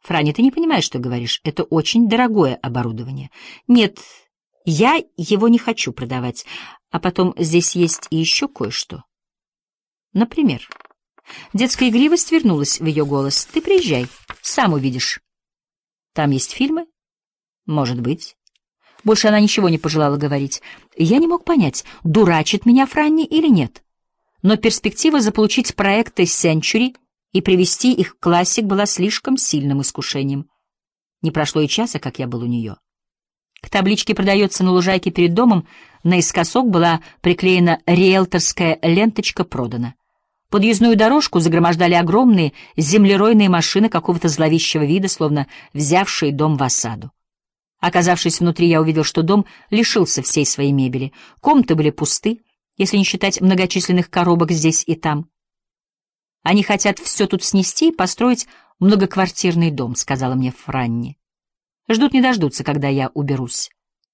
Франни, ты не понимаешь, что говоришь. Это очень дорогое оборудование. Нет, я его не хочу продавать. А потом здесь есть и еще кое-что. Например, детская игривость вернулась в ее голос. Ты приезжай, сам увидишь. Там есть фильмы? Может быть. Больше она ничего не пожелала говорить. Я не мог понять, дурачит меня Франни или нет. Но перспектива заполучить проекты Century и привести их к классик была слишком сильным искушением. Не прошло и часа, как я был у нее. К табличке «Продается на лужайке перед домом» наискосок была приклеена риэлторская ленточка «Продано». Подъездную дорожку загромождали огромные землеройные машины какого-то зловещего вида, словно взявшие дом в осаду. Оказавшись внутри, я увидел, что дом лишился всей своей мебели. Комнаты были пусты, если не считать многочисленных коробок здесь и там. «Они хотят все тут снести и построить многоквартирный дом», — сказала мне Франни. «Ждут не дождутся, когда я уберусь.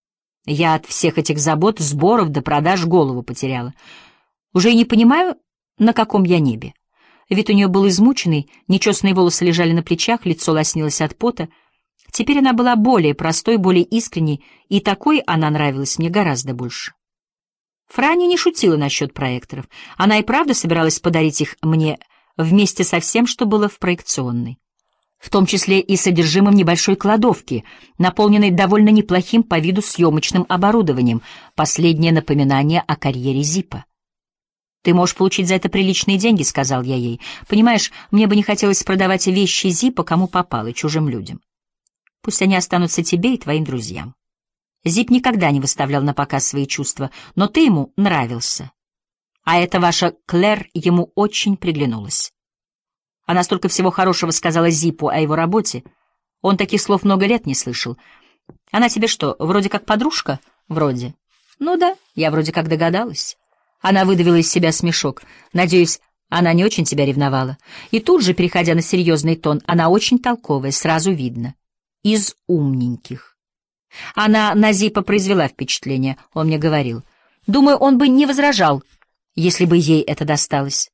Я от всех этих забот, сборов до продаж голову потеряла. Уже и не понимаю, на каком я небе». Вид у нее был измученный, нечесанные волосы лежали на плечах, лицо лоснилось от пота. Теперь она была более простой, более искренней, и такой она нравилась мне гораздо больше. Франни не шутила насчет проекторов. Она и правда собиралась подарить их мне вместе со всем, что было в проекционной, в том числе и содержимым небольшой кладовки, наполненной довольно неплохим по виду съемочным оборудованием, последнее напоминание о карьере Зиппа. «Ты можешь получить за это приличные деньги», — сказал я ей. «Понимаешь, мне бы не хотелось продавать вещи Зиппа кому попало, чужим людям. Пусть они останутся тебе и твоим друзьям. Зипп никогда не выставлял на показ свои чувства, но ты ему нравился. А эта ваша Клэр ему очень приглянулась. Она столько всего хорошего сказала Зиппу о его работе. Он таких слов много лет не слышал. Она тебе что, вроде как подружка? Вроде. Ну да, я вроде как догадалась». Она выдавила из себя смешок. «Надеюсь, она не очень тебя ревновала». И тут же, переходя на серьезный тон, она очень толковая, сразу видно. Из умненьких. Она на Зиппа произвела впечатление, он мне говорил. Думаю, он бы не возражал, если бы ей это досталось.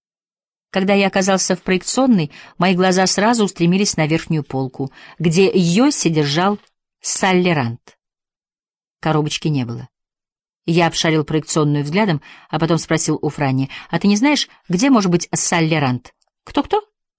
Когда я оказался в проекционной, мои глаза сразу устремились на верхнюю полку, где Йосси держал Салли Рант. Коробочки не было. Я обшарил проекционную взглядом, а потом спросил у Франни: «А ты не знаешь, где может быть Салли Рант?» «Кто-кто?»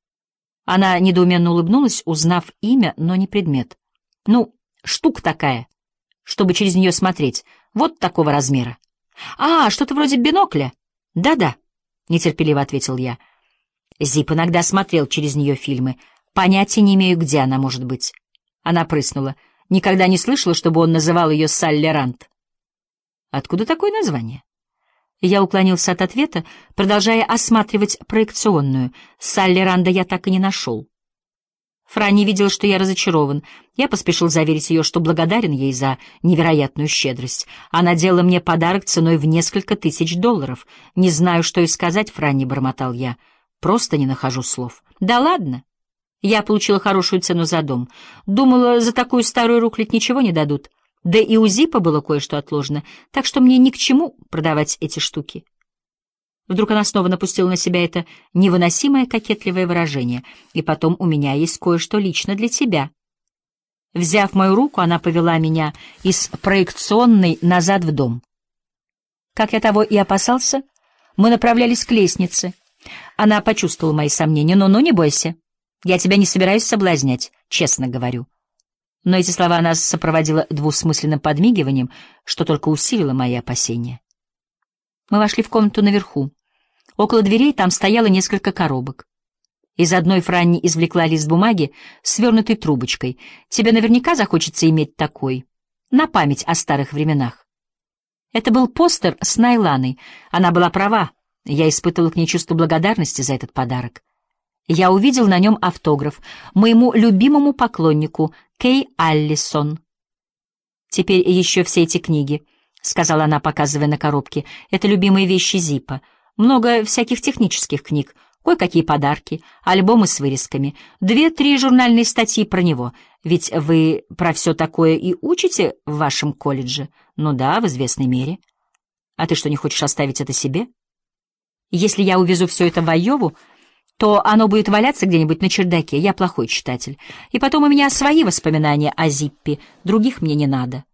Она недоуменно улыбнулась, узнав имя, но не предмет. «Ну, штука такая, чтобы через нее смотреть, вот такого размера». «А, что-то вроде бинокля?» «Да-да», — нетерпеливо ответил я. Зипп иногда смотрел через нее фильмы. Понятия не имею, где она может быть. Она прыснула. Никогда не слышала, чтобы он называл ее Салли Рант. «Откуда такое название?» Я уклонился от ответа, продолжая осматривать проекционную. Салли Ранда я так и не нашел. Франни видела, что я разочарован. Я поспешил заверить ее, что благодарен ей за невероятную щедрость. Она делала мне подарок ценой в несколько тысяч $. «Не знаю, что и сказать, Франни», — бормотал я. «Просто не нахожу слов». «Да ладно. Я получила хорошую цену за дом. Думала, за такую старую рухлядь ничего не дадут. Да и у Зиппа было кое-что отложено, так что мне ни к чему продавать эти штуки». Вдруг она снова напустила на себя это невыносимое кокетливое выражение. «И потом у меня есть кое-что лично для тебя». Взяв мою руку, она повела меня из проекционной назад в дом. Как я того и опасался, мы направлялись к лестнице. Она почувствовала мои сомнения. «Ну-ну, не бойся. Я тебя не собираюсь соблазнять, честно говорю». Но эти слова она сопроводила двусмысленным подмигиванием, что только усилило мои опасения. Мы вошли в комнату наверху. Около дверей там стояло несколько коробок. Из одной Франни извлекла лист бумаги, свернутый трубочкой. «Тебе наверняка захочется иметь такой, на память о старых временах». Это был постер с Найланой. Она была права. Я испытывал к ней чувство благодарности за этот подарок. Я увидел на нем автограф моему любимому поклоннику Кей Аллисон. «Теперь еще все эти книги», — сказала она, показывая на коробке. «Это любимые вещи Зиппа. Много всяких технических книг, кое-какие подарки, альбомы с вырезками, 2-3 журнальные статьи про него. Ведь вы про все такое и учите в вашем колледже? Ну да, в известной мере. А ты что, не хочешь оставить это себе? Если я увезу все это в Айову, то оно будет валяться где-нибудь на чердаке. Я плохой читатель. И потом у меня свои воспоминания о Зиппе, других мне не надо.